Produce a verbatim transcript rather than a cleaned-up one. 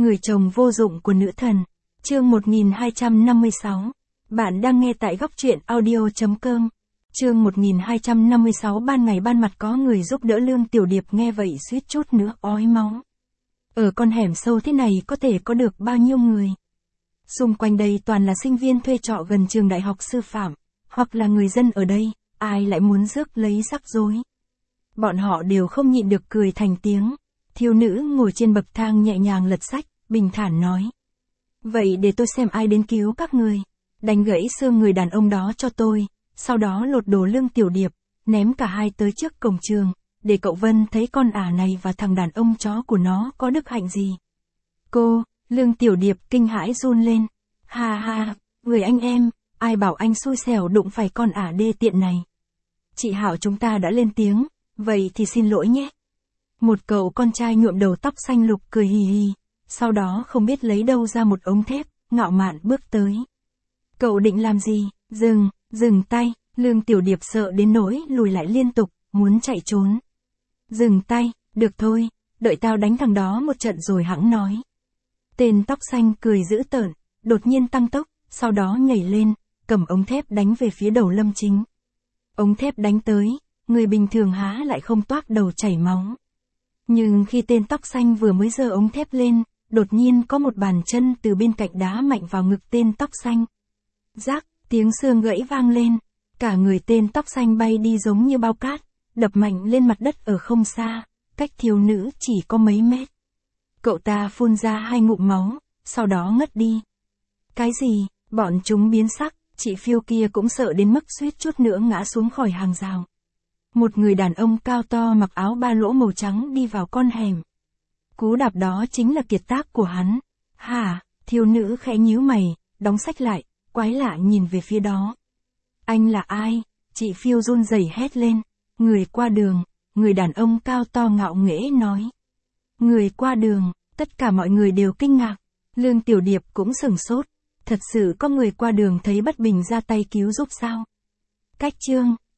Người chồng vô dụng của nữ thần. Chương một nghìn hai trăm năm mươi sáu. Bạn đang nghe tại góc truyện audio chấm com. Chương một nghìn hai trăm năm mươi sáu. Ban ngày ban mặt có người giúp đỡ Lương Tiểu Điệp, nghe vậy suýt chút nữa ói máu. Ở con hẻm sâu thế này có thể có được bao nhiêu người? Xung quanh đây toàn là sinh viên thuê trọ gần trường đại học sư phạm, hoặc là người dân ở đây, ai lại muốn rước lấy rắc rối. Bọn họ đều không nhịn được cười thành tiếng. Thiếu nữ ngồi trên bậc thang nhẹ nhàng lật sách, bình thản nói. Vậy để tôi xem ai đến cứu các người. Đánh gãy xương người đàn ông đó cho tôi, sau đó lột đồ Lương Tiểu Điệp, ném cả hai tới trước cổng trường, để cậu Vân thấy con ả này và thằng đàn ông chó của nó có đức hạnh gì. Cô, Lương Tiểu Điệp kinh hãi run lên. Ha ha, người anh em, ai bảo anh xui xẻo đụng phải con ả đê tiện này. Chị Hảo chúng ta đã lên tiếng, vậy thì xin lỗi nhé. Một cậu con trai nhuộm đầu tóc xanh lục cười hì hì, sau đó không biết lấy đâu ra một ống thép, ngạo mạn bước tới. Cậu định làm gì? Dừng, dừng tay. Lương Tiểu Điệp sợ đến nỗi lùi lại liên tục, muốn chạy trốn. Dừng tay, được thôi, đợi tao đánh thằng đó một trận rồi hẵng nói. Tên tóc xanh cười dữ tợn, đột nhiên tăng tốc, sau đó nhảy lên, cầm ống thép đánh về phía đầu Lâm Chính. Ống thép đánh tới, người bình thường há lại không toát đầu chảy máu. Nhưng khi tên tóc xanh vừa mới giơ ống thép lên, đột nhiên có một bàn chân từ bên cạnh đá mạnh vào ngực tên tóc xanh. Rác, tiếng xương gãy vang lên, cả người tên tóc xanh bay đi giống như bao cát, đập mạnh lên mặt đất ở không xa, cách thiếu nữ chỉ có mấy mét. Cậu ta phun ra hai ngụm máu, sau đó ngất đi. Cái gì? Bọn chúng biến sắc, chị Phiêu kia cũng sợ đến mức suýt chút nữa ngã xuống khỏi hàng rào. Một người đàn ông cao to mặc áo ba lỗ màu trắng đi vào con hẻm. Cú đạp đó chính là kiệt tác của hắn. Hả? Thiếu nữ khẽ nhíu mày, đóng sách lại, quái lạ nhìn về phía đó. Anh là ai? Chị Phiêu run rẩy hét lên. Người qua đường, người đàn ông cao to ngạo nghễ nói. Người qua đường, tất cả mọi người đều kinh ngạc. Lương Tiểu Điệp cũng sửng sốt. Thật sự có người qua đường thấy bất bình ra tay cứu giúp sao? Cách chương.